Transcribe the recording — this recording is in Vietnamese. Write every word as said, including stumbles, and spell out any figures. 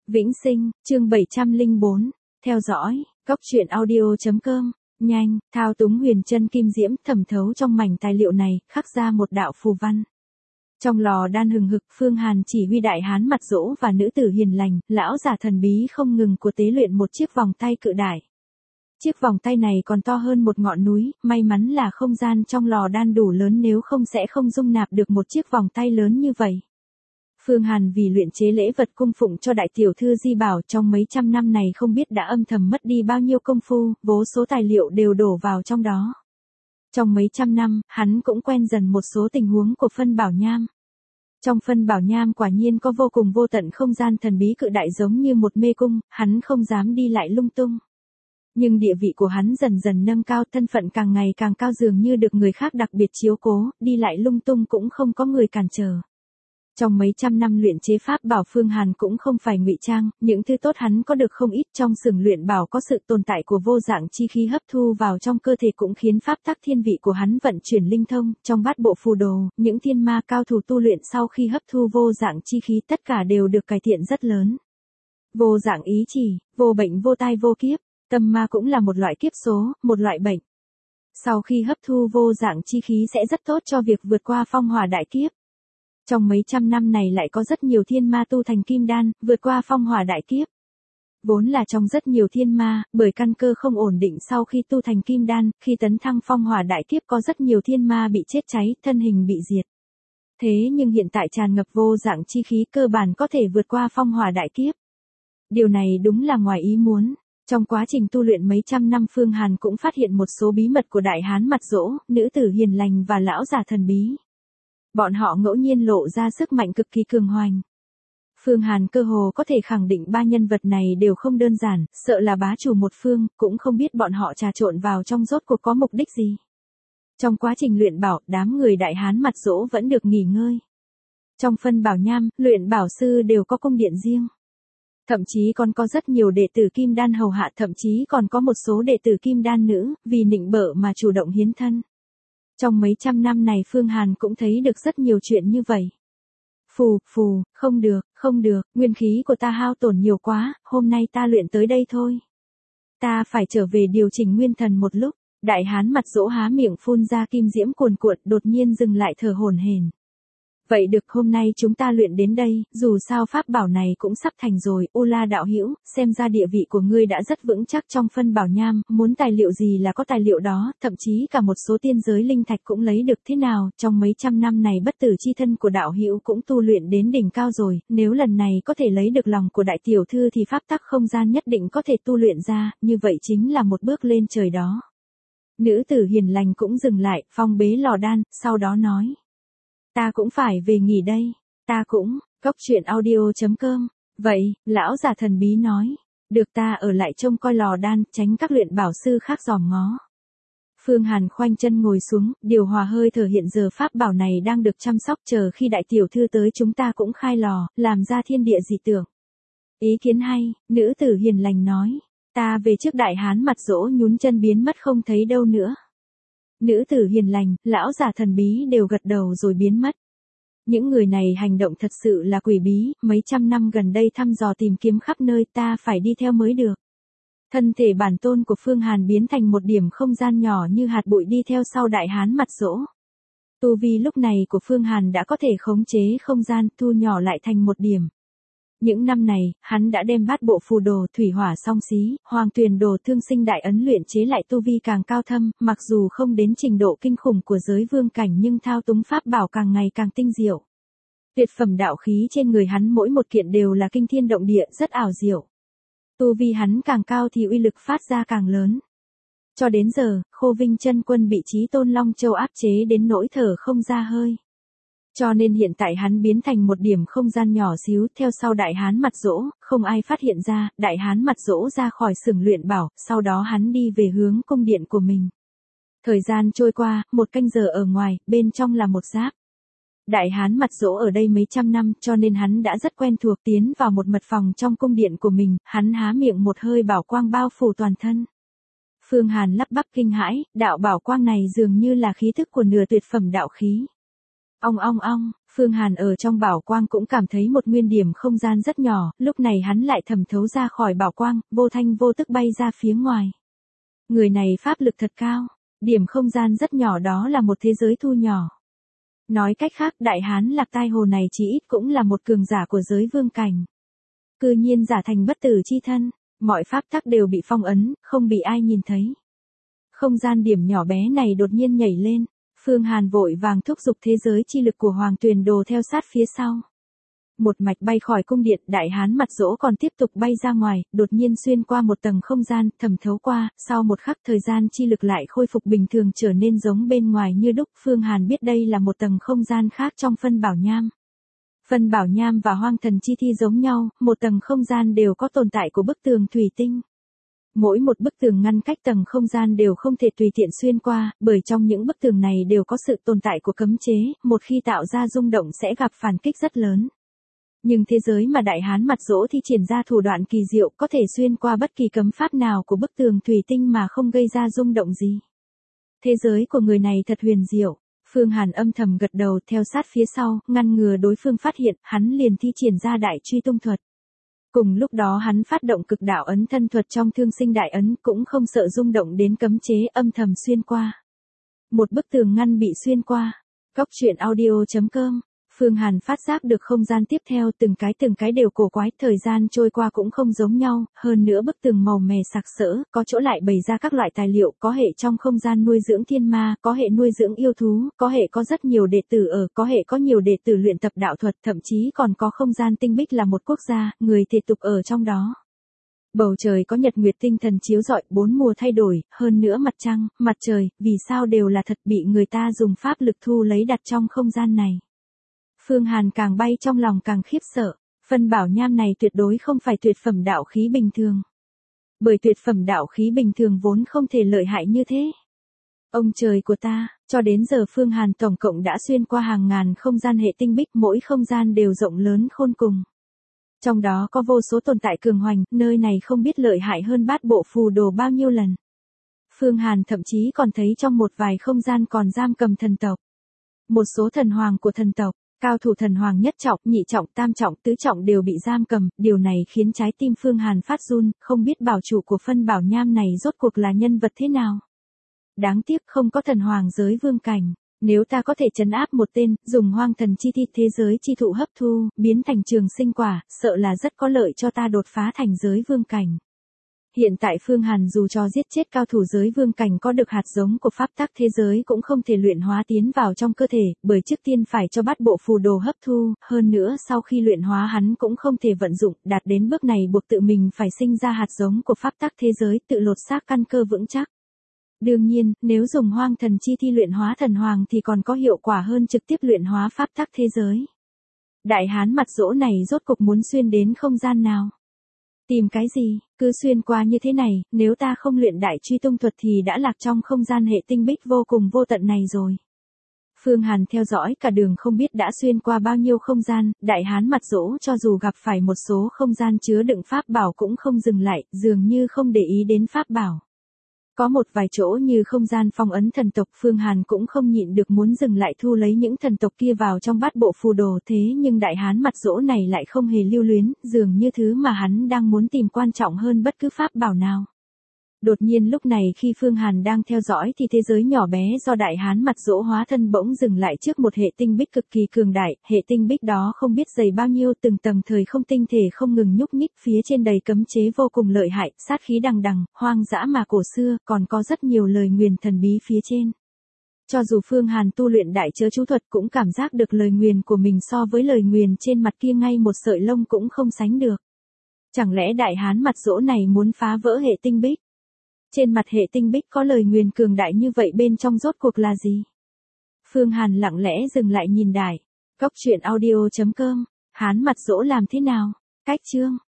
Vĩnh Sinh, chương bảy trăm lẻ bốn, theo dõi, Cóc truyện audio chấm com, nhanh, thao túng huyền chân kim diễm thẩm thấu trong mảnh tài liệu này, khắc ra một đạo phù văn. Trong lò đan hừng hực, Phương Hàn chỉ huy đại hán mặt dỗ và nữ tử hiền lành, lão già thần bí không ngừng của tế luyện một chiếc vòng tay cự đại. Chiếc vòng tay này còn to hơn một ngọn núi, may mắn là không gian trong lò đan đủ lớn nếu không sẽ không dung nạp được một chiếc vòng tay lớn như vậy. Phương Hàn vì luyện chế lễ vật cung phụng cho đại tiểu thư Di Bảo trong mấy trăm năm này không biết đã âm thầm mất đi bao nhiêu công phu, vô số tài liệu đều đổ vào trong đó. Trong mấy trăm năm, hắn cũng quen dần một số tình huống của phân bảo nham. Trong phân bảo nham quả nhiên có vô cùng vô tận không gian thần bí cự đại giống như một mê cung, hắn không dám đi lại lung tung. Nhưng địa vị của hắn dần dần nâng cao, thân phận càng ngày càng cao dường như được người khác đặc biệt chiếu cố, đi lại lung tung cũng không có người cản trở. Trong mấy trăm năm luyện chế pháp bảo Phương Hàn cũng không phải ngụy trang, những thứ tốt hắn có được không ít. Trong xưởng luyện bảo có sự tồn tại của vô dạng chi khí hấp thu vào trong cơ thể cũng khiến pháp tắc thiên vị của hắn vận chuyển linh thông. Trong bát bộ phù đồ, những thiên ma cao thủ tu luyện sau khi hấp thu vô dạng chi khí tất cả đều được cải thiện rất lớn. Vô dạng ý chỉ, vô bệnh vô tai vô kiếp, tâm ma cũng là một loại kiếp số, một loại bệnh. Sau khi hấp thu vô dạng chi khí sẽ rất tốt cho việc vượt qua phong hỏa đại kiếp. Trong mấy trăm năm này lại có rất nhiều thiên ma tu thành kim đan, vượt qua phong hỏa đại kiếp. Vốn là trong rất nhiều thiên ma, bởi căn cơ không ổn định sau khi tu thành kim đan, khi tấn thăng phong hỏa đại kiếp có rất nhiều thiên ma bị chết cháy, thân hình bị diệt. Thế nhưng hiện tại tràn ngập vô dạng chi khí cơ bản có thể vượt qua phong hỏa đại kiếp. Điều này đúng là ngoài ý muốn. Trong quá trình tu luyện mấy trăm năm Phương Hàn cũng phát hiện một số bí mật của đại hán mặt dỗ, nữ tử hiền lành và lão già thần bí. Bọn họ ngẫu nhiên lộ ra sức mạnh cực kỳ cường hoành. Phương Hàn cơ hồ có thể khẳng định ba nhân vật này đều không đơn giản, sợ là bá chủ một phương, cũng không biết bọn họ trà trộn vào trong rốt cuộc có mục đích gì. Trong quá trình luyện bảo, đám người đại hán mặt dỗ vẫn được nghỉ ngơi. Trong phân bảo nham, luyện bảo sư đều có cung điện riêng. Thậm chí còn có rất nhiều đệ tử kim đan hầu hạ, thậm chí còn có một số đệ tử kim đan nữ, vì nịnh bợ mà chủ động hiến thân. Trong mấy trăm năm này Phương Hàn cũng thấy được rất nhiều chuyện như vậy. Phù, phù, không được, không được, nguyên khí của ta hao tổn nhiều quá, hôm nay ta luyện tới đây thôi. Ta phải trở về điều chỉnh nguyên thần một lúc, đại hán mặt dỗ há miệng phun ra kim diễm cuồn cuộn, đột nhiên dừng lại thở hổn hển. Vậy được, hôm nay chúng ta luyện đến đây, dù sao pháp bảo này cũng sắp thành rồi. U La đạo hữu, xem ra địa vị của ngươi đã rất vững chắc trong phân bảo nham, muốn tài liệu gì là có tài liệu đó, thậm chí cả một số tiên giới linh thạch cũng lấy được. Thế nào, trong mấy trăm năm này bất tử chi thân của đạo hữu cũng tu luyện đến đỉnh cao rồi, nếu lần này có thể lấy được lòng của đại tiểu thư thì pháp tắc không gian nhất định có thể tu luyện ra, như vậy chính là một bước lên trời đó. Nữ tử hiền lành cũng dừng lại, phong bế lò đan, sau đó nói. Ta cũng phải về nghỉ đây, ta cũng, Cóc truyện audio chấm com, vậy, lão già thần bí nói, được, ta ở lại trông coi lò đan, tránh các luyện bảo sư khác dòm ngó. Phương Hàn khoanh chân ngồi xuống, điều hòa hơi thở, hiện giờ pháp bảo này đang được chăm sóc, chờ khi đại tiểu thư tới chúng ta cũng khai lò, làm ra thiên địa dị tượng. Ý kiến hay, nữ tử hiền lành nói, ta về trước. Đại hán mặt dỗ nhún chân biến mất không thấy đâu nữa. Nữ tử hiền lành, lão già thần bí đều gật đầu rồi biến mất. Những người này hành động thật sự là quỷ bí, mấy trăm năm gần đây thăm dò tìm kiếm khắp nơi, ta phải đi theo mới được. Thân thể bản tôn của Phương Hàn biến thành một điểm không gian nhỏ như hạt bụi đi theo sau đại hán mặt dỗ. Tu vi lúc này của Phương Hàn đã có thể khống chế không gian, thu nhỏ lại thành một điểm. Những năm này, hắn đã đem bát bộ phù đồ, thủy hỏa song xí, hoàng tuyền đồ, thương sinh đại ấn luyện chế lại, tu vi càng cao thâm, mặc dù không đến trình độ kinh khủng của giới vương cảnh nhưng thao túng pháp bảo càng ngày càng tinh diệu. Tuyệt phẩm đạo khí trên người hắn mỗi một kiện đều là kinh thiên động địa, rất ảo diệu. Tu vi hắn càng cao thì uy lực phát ra càng lớn. Cho đến giờ, Khô Vinh Chân Quân bị Chí Tôn Long Châu áp chế đến nỗi thở không ra hơi. Cho nên hiện tại hắn biến thành một điểm không gian nhỏ xíu, theo sau đại hán mặt dỗ, không ai phát hiện ra, đại hán mặt dỗ ra khỏi xưởng luyện bảo, sau đó hắn đi về hướng cung điện của mình. Thời gian trôi qua, một canh giờ ở ngoài, bên trong là một giáp. Đại hán mặt dỗ ở đây mấy trăm năm, cho nên hắn đã rất quen thuộc. Tiến vào một mật phòng trong cung điện của mình, hắn há miệng một hơi bảo quang bao phủ toàn thân. Phương Hàn lắp bắp kinh hãi, đạo bảo quang này dường như là khí thức của nửa tuyệt phẩm đạo khí. Ong ong ong, Phương Hàn ở trong bảo quang cũng cảm thấy một nguyên điểm không gian rất nhỏ, lúc này hắn lại thẩm thấu ra khỏi bảo quang, vô thanh vô tức bay ra phía ngoài. Người này pháp lực thật cao, điểm không gian rất nhỏ đó là một thế giới thu nhỏ. Nói cách khác, đại hán Lạc Tai Hồ này chỉ ít cũng là một cường giả của giới vương cảnh. Cư nhiên giả thành bất tử chi thân, mọi pháp tắc đều bị phong ấn, không bị ai nhìn thấy. Không gian điểm nhỏ bé này đột nhiên nhảy lên, Phương Hàn vội vàng thúc giục thế giới chi lực của Hoàng Tuyền Đồ theo sát phía sau. Một mạch bay khỏi cung điện, đại hán mặt dỗ còn tiếp tục bay ra ngoài, đột nhiên xuyên qua một tầng không gian, thẩm thấu qua, sau một khắc thời gian chi lực lại khôi phục bình thường trở nên giống bên ngoài như đúc. Phương Hàn biết đây là một tầng không gian khác trong phân bảo nham. Phân bảo nham và hoang thần chi thi giống nhau, một tầng không gian đều có tồn tại của bức tường thủy tinh. Mỗi một bức tường ngăn cách tầng không gian đều không thể tùy tiện xuyên qua, bởi trong những bức tường này đều có sự tồn tại của cấm chế, một khi tạo ra rung động sẽ gặp phản kích rất lớn. Nhưng thế giới mà đại hán mặt dỗ thi triển ra thủ đoạn kỳ diệu có thể xuyên qua bất kỳ cấm pháp nào của bức tường thủy tinh mà không gây ra rung động gì. Thế giới của người này thật huyền diệu. Phương Hàn âm thầm gật đầu theo sát phía sau, ngăn ngừa đối phương phát hiện, hắn liền thi triển ra đại truy tung thuật. Cùng lúc đó hắn phát động cực đạo ấn thân thuật trong thương sinh đại ấn cũng không sợ rung động đến cấm chế, âm thầm xuyên qua. Một bức tường ngăn bị xuyên qua. Cóc truyện audio chấm com Phương Hàn phát giác được không gian tiếp theo từng cái từng cái đều cổ quái, thời gian trôi qua cũng không giống nhau, hơn nữa bức tường màu mè sặc sỡ, có chỗ lại bày ra các loại tài liệu, có hệ trong không gian nuôi dưỡng thiên ma, có hệ nuôi dưỡng yêu thú, có hệ có rất nhiều đệ tử ở, có hệ có nhiều đệ tử luyện tập đạo thuật, thậm chí còn có không gian tinh bích là một quốc gia, người thể tục ở trong đó. Bầu trời có nhật nguyệt tinh thần chiếu rọi, bốn mùa thay đổi, hơn nữa mặt trăng, mặt trời, vì sao đều là thật bị người ta dùng pháp lực thu lấy đặt trong không gian này. Phương Hàn càng bay trong lòng càng khiếp sợ, phân bảo nham này tuyệt đối không phải tuyệt phẩm đạo khí bình thường. Bởi tuyệt phẩm đạo khí bình thường vốn không thể lợi hại như thế. Ông trời của ta, cho đến giờ Phương Hàn tổng cộng đã xuyên qua hàng ngàn không gian hệ tinh bích, mỗi không gian đều rộng lớn khôn cùng. Trong đó có vô số tồn tại cường hoành, nơi này không biết lợi hại hơn bát bộ phù đồ bao nhiêu lần. Phương Hàn thậm chí còn thấy trong một vài không gian còn giam cầm thần tộc. Một số thần hoàng của thần tộc, cao thủ thần hoàng nhất trọng, nhị trọng, tam trọng, tứ trọng đều bị giam cầm, điều này khiến trái tim Phương Hàn phát run, không biết bảo chủ của phân bảo nham này rốt cuộc là nhân vật thế nào. Đáng tiếc không có thần hoàng giới vương cảnh, nếu ta có thể trấn áp một tên, dùng hoang thần chi thi thế giới chi thụ hấp thu, biến thành trường sinh quả, sợ là rất có lợi cho ta đột phá thành giới vương cảnh. Hiện tại Phương Hàn dù cho giết chết cao thủ giới vương cảnh có được hạt giống của pháp tắc thế giới cũng không thể luyện hóa tiến vào trong cơ thể, bởi trước tiên phải cho bát bộ phù đồ hấp thu, hơn nữa sau khi luyện hóa hắn cũng không thể vận dụng, đạt đến bước này buộc tự mình phải sinh ra hạt giống của pháp tắc thế giới, tự lột xác căn cơ vững chắc. Đương nhiên, nếu dùng hoang thần chi thi luyện hóa thần hoàng thì còn có hiệu quả hơn trực tiếp luyện hóa pháp tắc thế giới. Đại hán mặt dỗ này rốt cục muốn xuyên đến không gian nào? Tìm cái gì, cứ xuyên qua như thế này, nếu ta không luyện đại truy tung thuật thì đã lạc trong không gian hệ tinh bích vô cùng vô tận này rồi. Phương Hàn theo dõi cả đường không biết đã xuyên qua bao nhiêu không gian, đại hán mặt dỗ cho dù gặp phải một số không gian chứa đựng pháp bảo cũng không dừng lại, dường như không để ý đến pháp bảo. Có một vài chỗ như không gian phong ấn thần tộc, Phương Hàn cũng không nhịn được muốn dừng lại thu lấy những thần tộc kia vào trong bát bộ phù đồ, thế nhưng đại hán mặt dỗ này lại không hề lưu luyến, dường như thứ mà hắn đang muốn tìm quan trọng hơn bất cứ pháp bảo nào. Đột nhiên lúc này khi Phương Hàn đang theo dõi thì thế giới nhỏ bé do đại hán mặt dỗ hóa thân bỗng dừng lại trước một hệ tinh bích cực kỳ cường đại, hệ tinh bích đó không biết dày bao nhiêu, từng tầng thời không tinh thể không ngừng nhúc nhích, phía trên đầy cấm chế vô cùng lợi hại, sát khí đằng đằng, hoang dã mà cổ xưa, còn có rất nhiều lời nguyền thần bí phía trên. Cho dù Phương Hàn tu luyện đại chớ chú thuật cũng cảm giác được lời nguyền của mình so với lời nguyền trên mặt kia ngay một sợi lông cũng không sánh được. Chẳng lẽ đại hán mặt dỗ này muốn phá vỡ hệ tinh bích? Trên mặt hệ tinh bích có lời nguyền cường đại như vậy, bên trong rốt cuộc là gì? Phương Hàn lặng lẽ dừng lại nhìn đại. Cóc truyện audio chấm com Hán mặt dỗ làm thế nào? Cách chương